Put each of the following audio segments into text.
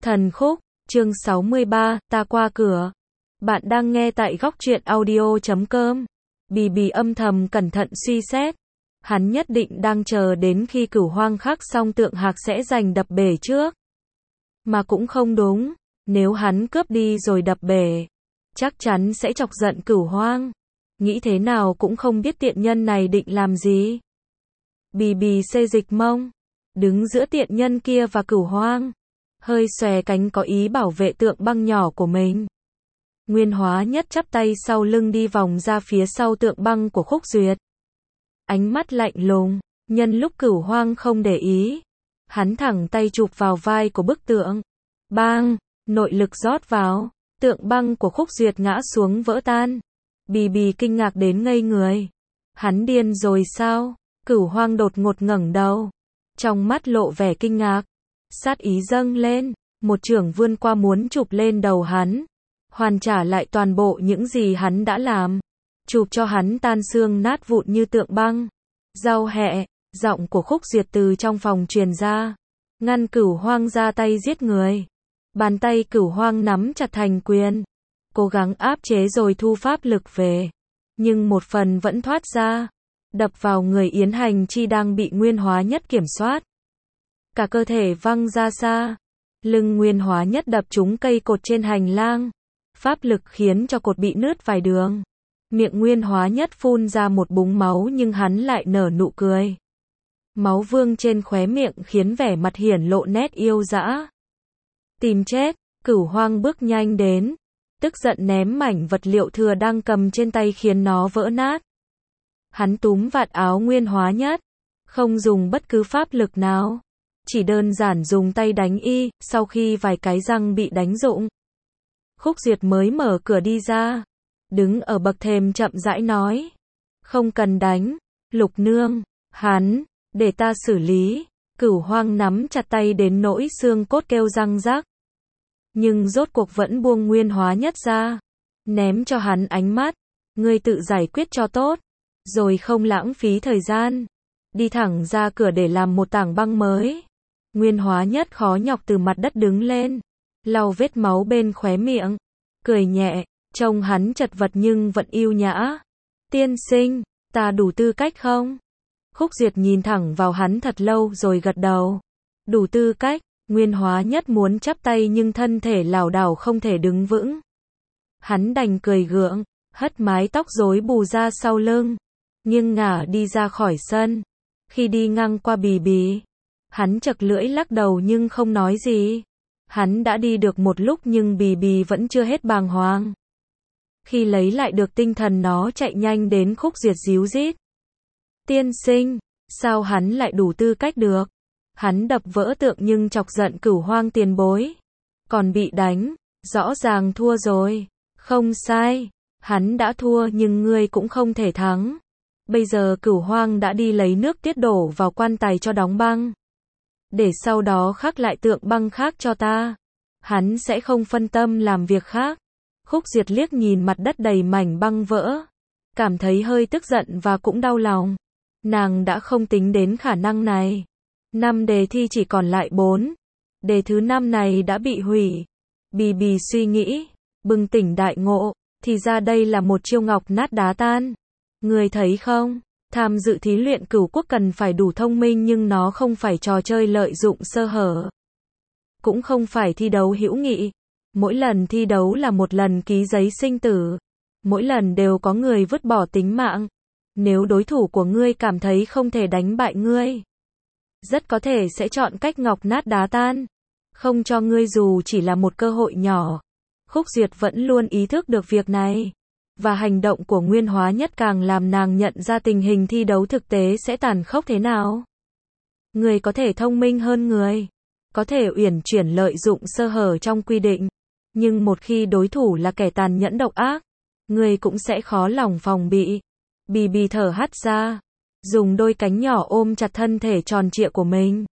Thần khúc, chương 63, ta qua cửa. Bạn đang nghe tại góc truyện audio.com. Bì âm thầm cẩn thận suy xét. Hắn nhất định đang chờ đến khi Cửu Hoang khắc xong tượng hạc sẽ giành đập bể trước. Mà cũng không đúng, nếu hắn cướp đi rồi đập bể, chắc chắn sẽ chọc giận Cửu Hoang. Nghĩ thế nào cũng không biết tiện nhân này định làm gì. Bì xê dịch mông, đứng giữa tiện nhân kia và Cửu Hoang, hơi xòe cánh có ý bảo vệ tượng băng nhỏ của mình. Nguyên Hóa Nhất chắp tay sau lưng đi vòng ra phía sau tượng băng của Khúc Duyệt. Ánh mắt lạnh lùng, nhân lúc Cửu Hoang không để ý, hắn thẳng tay chụp vào vai của bức tượng. Bang, nội lực rót vào, tượng băng của Khúc Duyệt ngã xuống vỡ tan. Bì kinh ngạc đến ngây người. Hắn điên rồi sao? Cửu Hoang đột ngột ngẩng đầu, trong mắt lộ vẻ kinh ngạc. Sát ý dâng lên, một chưởng vươn qua muốn chụp lên đầu hắn, hoàn trả lại toàn bộ những gì hắn đã làm, chụp cho hắn tan xương nát vụn như tượng băng. Rau hẹ, giọng của Khúc Duyệt từ trong phòng truyền ra, ngăn Cửu Hoang ra tay giết người. Bàn tay Cửu Hoang nắm chặt thành quyền, cố gắng áp chế rồi thu pháp lực về, nhưng một phần vẫn thoát ra, đập vào người Yến Hành Chi đang bị Nguyên Hóa Nhất kiểm soát. Cả cơ thể văng ra xa, lưng Nguyên Hóa Nhất đập trúng cây cột trên hành lang, pháp lực khiến cho cột bị nứt vài đường. Miệng Nguyên Hóa Nhất phun ra một búng máu nhưng hắn lại nở nụ cười. Máu vương trên khóe miệng khiến vẻ mặt hiển lộ nét yêu dã. Tìm chết, Cửu Hoang bước nhanh đến, tức giận ném mảnh vật liệu thừa đang cầm trên tay khiến nó vỡ nát. Hắn túm vạt áo Nguyên Hóa Nhất, không dùng bất cứ pháp lực nào, chỉ đơn giản dùng tay đánh y, sau khi vài cái răng bị đánh rụng. Khúc Duyệt mới mở cửa đi ra, đứng ở bậc thềm chậm rãi nói, không cần đánh, Lục nương, hắn, để ta xử lý. Cửu Hoang nắm chặt tay đến nỗi xương cốt kêu răng rắc, nhưng rốt cuộc vẫn buông Nguyên Hóa Nhất ra, ném cho hắn ánh mắt, ngươi tự giải quyết cho tốt, rồi không lãng phí thời gian, đi thẳng ra cửa để làm một tảng băng mới. Nguyên Hóa Nhất khó nhọc từ mặt đất đứng lên, lau vết máu bên khóe miệng, cười nhẹ, trông hắn chật vật nhưng vẫn yêu nhã. Tiên sinh, ta đủ tư cách không? Khúc Duyệt nhìn thẳng vào hắn thật lâu rồi gật đầu. Đủ tư cách. Nguyên Hóa Nhất muốn chắp tay nhưng thân thể lảo đảo không thể đứng vững. Hắn đành cười gượng, hất mái tóc rối bù ra sau lưng, nghiêng ngả đi ra khỏi sân. Khi đi ngang qua Bì, hắn chật lưỡi lắc đầu nhưng không nói gì. Hắn đã đi được một lúc nhưng Bì vẫn chưa hết bàng hoàng. Khi lấy lại được tinh thần nó chạy nhanh đến Khúc Duyệt díu dít. Tiên sinh, sao hắn lại đủ tư cách được? Hắn đập vỡ tượng nhưng chọc giận Cửu Hoang tiền bối, còn bị đánh, rõ ràng thua rồi. Không sai, hắn đã thua nhưng ngươi cũng không thể thắng. Bây giờ Cửu Hoang đã đi lấy nước tiết đổ vào quan tài cho đóng băng, để sau đó khắc lại tượng băng khác cho ta. Hắn sẽ không phân tâm làm việc khác. Khúc Duyệt liếc nhìn mặt đất đầy mảnh băng vỡ, cảm thấy hơi tức giận và cũng đau lòng. Nàng đã không tính đến khả năng này. 5 đề thi chỉ còn lại 4. Đề thứ 5 này đã bị hủy. Bì suy nghĩ, bừng tỉnh đại ngộ, thì ra đây là một chiêu ngọc nát đá tan. Người thấy không, tham dự thí luyện cửu quốc cần phải đủ thông minh nhưng nó không phải trò chơi lợi dụng sơ hở. Cũng không phải thi đấu hữu nghị. Mỗi lần thi đấu là một lần ký giấy sinh tử. Mỗi lần đều có người vứt bỏ tính mạng. Nếu đối thủ của ngươi cảm thấy không thể đánh bại ngươi, rất có thể sẽ chọn cách ngọc nát đá tan, không cho ngươi dù chỉ là một cơ hội nhỏ. Khúc Duyệt vẫn luôn ý thức được việc này, và hành động của Nguyên Hóa Nhất càng làm nàng nhận ra tình hình thi đấu thực tế sẽ tàn khốc thế nào. Người có thể thông minh hơn người, có thể uyển chuyển lợi dụng sơ hở trong quy định, nhưng một khi đối thủ là kẻ tàn nhẫn độc ác, người cũng sẽ khó lòng phòng bị. Bì thở hắt ra, dùng đôi cánh nhỏ ôm chặt thân thể tròn trịa của mình,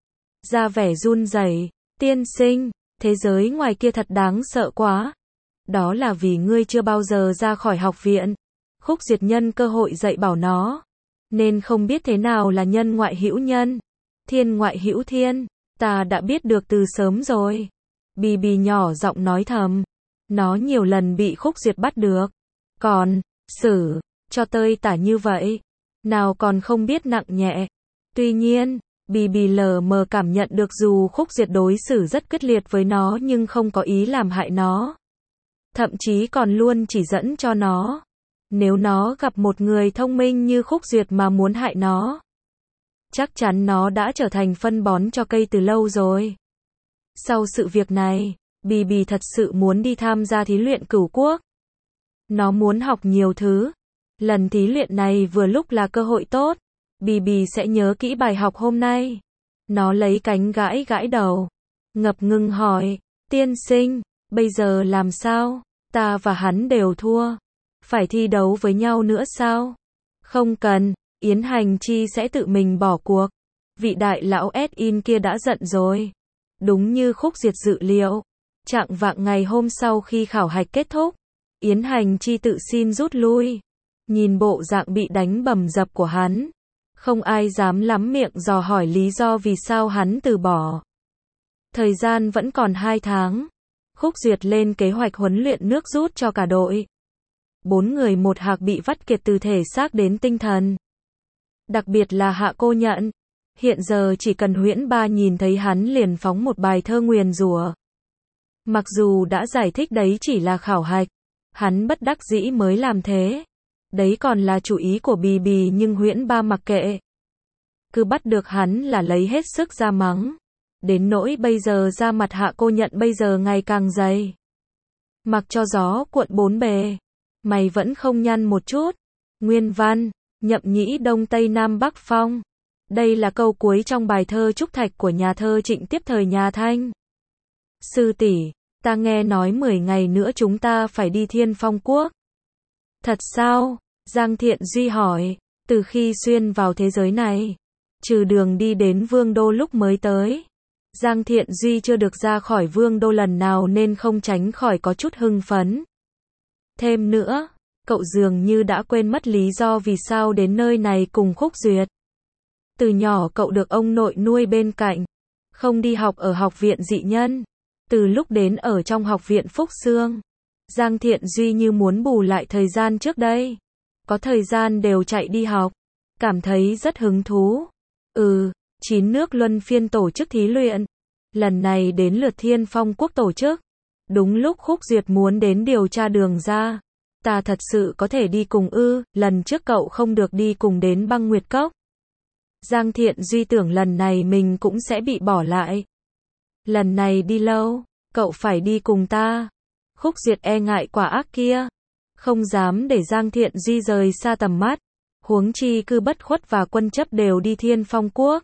ra vẻ run rẩy. Tiên sinh, thế giới ngoài kia thật đáng sợ quá. Đó là vì ngươi chưa bao giờ ra khỏi học viện. Khúc Duyệt nhân cơ hội dạy bảo nó, nên không biết thế nào là nhân ngoại hữu nhân, thiên ngoại hữu thiên. Ta đã biết được từ sớm rồi. Bì bì nhỏ giọng nói thầm. Nó nhiều lần bị Khúc Duyệt bắt được. Còn, xử, cho tơi tả như vậy. Nào còn không biết nặng nhẹ. Tuy nhiên, bì bì lờ mờ cảm nhận được dù Khúc Duyệt đối xử rất quyết liệt với nó nhưng không có ý làm hại nó. Thậm chí còn luôn chỉ dẫn cho nó. Nếu nó gặp một người thông minh như Khúc Duyệt mà muốn hại nó, chắc chắn nó đã trở thành phân bón cho cây từ lâu rồi. Sau sự việc này, bì bì thật sự muốn đi tham gia thí luyện cửu quốc. Nó muốn học nhiều thứ. Lần thí luyện này vừa lúc là cơ hội tốt. Bì bì sẽ nhớ kỹ bài học hôm nay. Nó lấy cánh gãi gãi đầu. Ngập ngừng hỏi, tiên sinh, bây giờ làm sao? Ta và hắn đều thua. Phải thi đấu với nhau nữa sao? Không cần, Yến Hành Chi sẽ tự mình bỏ cuộc. Vị đại lão S-in kia đã giận rồi. Đúng như Khúc Duyệt dự liệu. Chạng vạng ngày hôm sau khi khảo hạch kết thúc, Yến Hành Chi tự xin rút lui. Nhìn bộ dạng bị đánh bầm dập của hắn, không ai dám lắm miệng dò hỏi lý do vì sao hắn từ bỏ. Thời gian vẫn còn 2 tháng. Khúc Duyệt lên kế hoạch huấn luyện nước rút cho cả đội. 4 người một hạc bị vắt kiệt từ thể xác đến tinh thần. Đặc biệt là Hạ Cô Nhận. Hiện giờ chỉ cần Huyễn Ba nhìn thấy hắn liền phóng một bài thơ nguyền rủa. Mặc dù đã giải thích đấy chỉ là khảo hạch, hắn bất đắc dĩ mới làm thế. Đấy còn là chủ ý của bì bì nhưng Huyễn Ba mặc kệ. Cứ bắt được hắn là lấy hết sức ra mắng. Đến nỗi bây giờ ra mặt Hạ Cô Nhận bây giờ ngày càng dày. Mặc cho gió cuộn bốn bề, mày vẫn không nhăn một chút. Nguyên văn, nhậm nhĩ đông tây nam bắc phong. Đây là câu cuối trong bài thơ Trúc Thạch của nhà thơ Trịnh tiếp thời nhà Thanh. Sư tỷ, ta nghe nói 10 ngày nữa chúng ta phải đi Thiên Phong Quốc. Thật sao? Giang Thiện Duy hỏi. Từ khi xuyên vào thế giới này, trừ đường đi đến Vương Đô lúc mới tới, Giang Thiện Duy chưa được ra khỏi Vương Đô lần nào nên không tránh khỏi có chút hưng phấn. Thêm nữa, cậu dường như đã quên mất lý do vì sao đến nơi này cùng Khúc Duyệt. Từ nhỏ cậu được ông nội nuôi bên cạnh, không đi học ở học viện dị nhân. Từ lúc đến ở trong học viện Phúc Xương, Giang Thiện Duy như muốn bù lại thời gian trước đây. Có thời gian đều chạy đi học, cảm thấy rất hứng thú. 9 nước luân phiên tổ chức thí luyện. Lần này đến lượt Thiên Phong Quốc tổ chức. Đúng lúc Khúc Duyệt muốn đến điều tra đường ra. Ta thật sự có thể đi cùng ư? Lần trước cậu không được đi cùng đến Băng Nguyệt Cốc. Giang Thiện Duy tưởng lần này mình cũng sẽ bị bỏ lại. Lần này đi lâu, cậu phải đi cùng ta. Khúc Duyệt e ngại quả ác kia, không dám để Giang Thiện Duy rời xa tầm mắt. Huống chi Cư Bất Khuất và Quân Chấp đều đi Thiên Phong Quốc.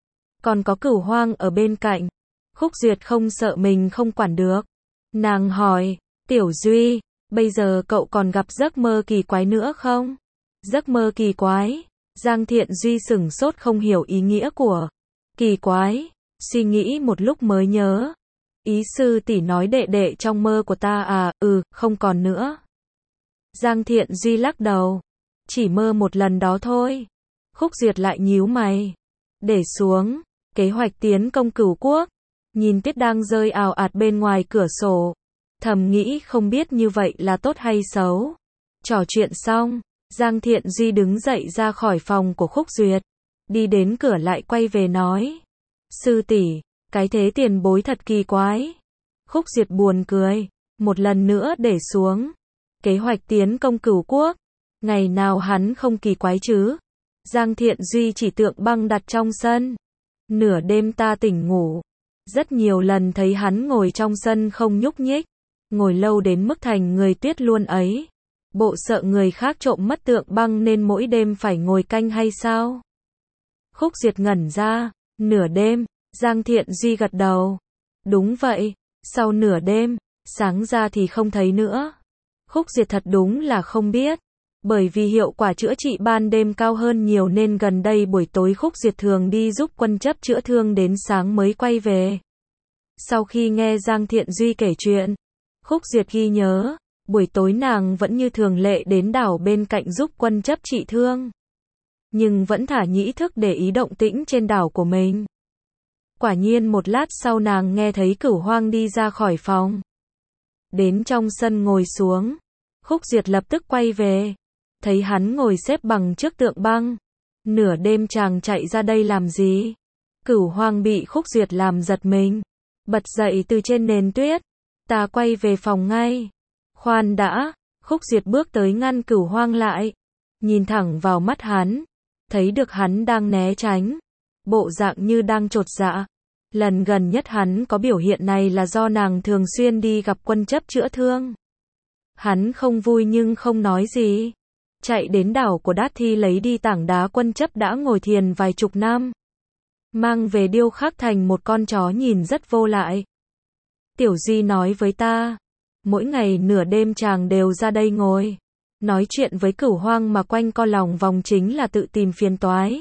Còn có Cửu Hoang ở bên cạnh. Khúc Duyệt không sợ mình không quản được. Nàng hỏi, Tiểu Duy, bây giờ cậu còn gặp giấc mơ kỳ quái nữa không? Giấc mơ kỳ quái? Giang Thiện Duy sửng sốt không hiểu ý nghĩa của kỳ quái. Suy nghĩ một lúc mới nhớ. Ý sư tỷ nói đệ đệ trong mơ của ta à? Không còn nữa. Giang Thiện Duy lắc đầu. Chỉ mơ một lần đó thôi. Khúc Duyệt lại nhíu mày. Để xuống. Kế hoạch tiến công Cửu Quốc. Nhìn tuyết đang rơi ào ạt bên ngoài cửa sổ. Thầm nghĩ không biết như vậy là tốt hay xấu. Trò chuyện xong, Giang Thiện Duy đứng dậy ra khỏi phòng của Khúc Duyệt. Đi đến cửa lại quay về nói. Sư tỷ, cái thế tiền bối thật kỳ quái. Khúc Duyệt buồn cười. Một lần nữa để xuống. Kế hoạch tiến công Cửu Quốc. Ngày nào hắn không kỳ quái chứ? Giang Thiện Duy chỉ tượng băng đặt trong sân. Nửa đêm ta tỉnh ngủ. Rất nhiều lần thấy hắn ngồi trong sân không nhúc nhích. Ngồi lâu đến mức thành người tuyết luôn ấy. Bộ sợ người khác trộm mất tượng băng nên mỗi đêm phải ngồi canh hay sao? Khúc Duyệt ngẩn ra. Nửa đêm, Giang Thiện Duy gật đầu. Đúng vậy, sau nửa đêm, sáng ra thì không thấy nữa. Khúc Duyệt thật đúng là không biết. Bởi vì hiệu quả chữa trị ban đêm cao hơn nhiều nên gần đây buổi tối Khúc Duyệt thường đi giúp Quân Chấp chữa thương đến sáng mới quay về. Sau khi nghe Giang Thiện Duy kể chuyện, Khúc Duyệt ghi nhớ, buổi tối nàng vẫn như thường lệ đến đảo bên cạnh giúp Quân Chấp trị thương. Nhưng vẫn thả nhĩ thức để ý động tĩnh trên đảo của mình. Quả nhiên một lát sau nàng nghe thấy Cửu Hoang đi ra khỏi phòng. Đến trong sân ngồi xuống. Khúc Duyệt lập tức quay về. Thấy hắn ngồi xếp bằng trước tượng băng. Nửa đêm chàng chạy ra đây làm gì? Cửu Hoang bị Khúc Duyệt làm giật mình. Bật dậy từ trên nền tuyết. Ta quay về phòng ngay. Khoan đã. Khúc Duyệt bước tới ngăn Cửu Hoang lại. Nhìn thẳng vào mắt hắn. Thấy được hắn đang né tránh. Bộ dạng như đang chột dạ. Lần gần nhất hắn có biểu hiện này là do nàng thường xuyên đi gặp quân chấp chữa thương. Hắn không vui nhưng không nói gì. Chạy đến đảo của Đát Thi lấy đi tảng đá quân chấp đã ngồi thiền vài chục năm. Mang về điêu khắc thành một con chó nhìn rất vô lại. Tiểu Duy nói với ta. Mỗi ngày nửa đêm chàng đều ra đây ngồi. Nói chuyện với Cửu Hoang mà quanh co lòng vòng chính là tự tìm phiền toái.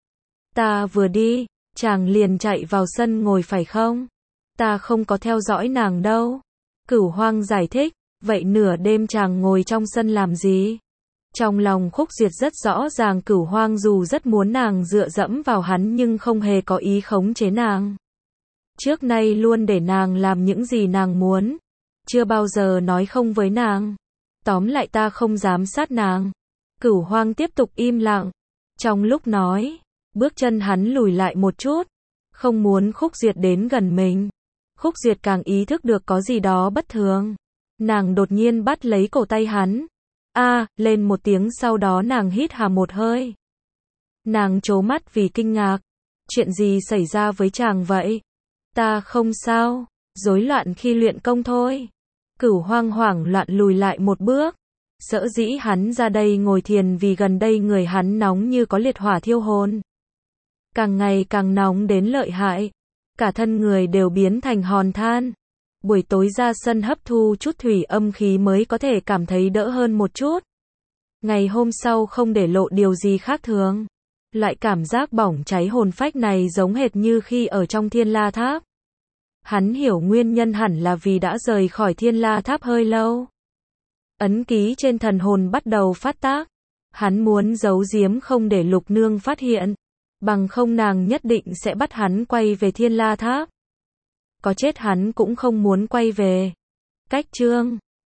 Ta vừa đi, chàng liền chạy vào sân ngồi phải không? Ta không có theo dõi nàng đâu. Cửu Hoang giải thích, vậy nửa đêm chàng ngồi trong sân làm gì? Trong lòng Khúc Duyệt rất rõ ràng Cửu Hoang dù rất muốn nàng dựa dẫm vào hắn nhưng không hề có ý khống chế nàng. Trước nay luôn để nàng làm những gì nàng muốn. Chưa bao giờ nói không với nàng. Tóm lại ta không dám sát nàng. Cửu Hoang tiếp tục im lặng. Trong lúc nói, bước chân hắn lùi lại một chút. Không muốn Khúc Duyệt đến gần mình. Khúc Duyệt càng ý thức được có gì đó bất thường. Nàng đột nhiên bắt lấy cổ tay hắn. Lên một tiếng sau đó nàng hít hà một hơi. Nàng trố mắt vì kinh ngạc. Chuyện gì xảy ra với chàng vậy? Ta không sao. Rối loạn khi luyện công thôi. Cửu Hoang hoảng loạn lùi lại một bước. Sở dĩ hắn ra đây ngồi thiền vì gần đây người hắn nóng như có liệt hỏa thiêu hồn. Càng ngày càng nóng đến lợi hại. Cả thân người đều biến thành hòn than. Buổi tối ra sân hấp thu chút thủy âm khí mới có thể cảm thấy đỡ hơn một chút. Ngày hôm sau không để lộ điều gì khác thường. Loại cảm giác bỏng cháy hồn phách này giống hệt như khi ở trong Thiên La Tháp. Hắn hiểu nguyên nhân hẳn là vì đã rời khỏi Thiên La Tháp hơi lâu. Ấn ký trên thần hồn bắt đầu phát tác. Hắn muốn giấu giếm không để Lục Nương phát hiện. Bằng không nàng nhất định sẽ bắt hắn quay về Thiên La Tháp. Có chết hắn cũng không muốn quay về. Cách chương